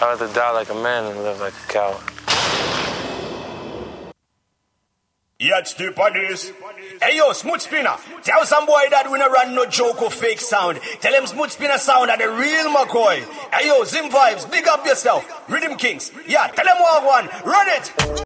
rather die like a man than live like a coward. Yeah, stupid this. Hey yo, Smooth Spinner, tell some boy that we no run no joke or fake sound. Tell him Smooth Spinner sound are the real McCoy. Hey yo, Zim Vibes, big up yourself. Rhythm Kings, yeah, tell him what one, run it.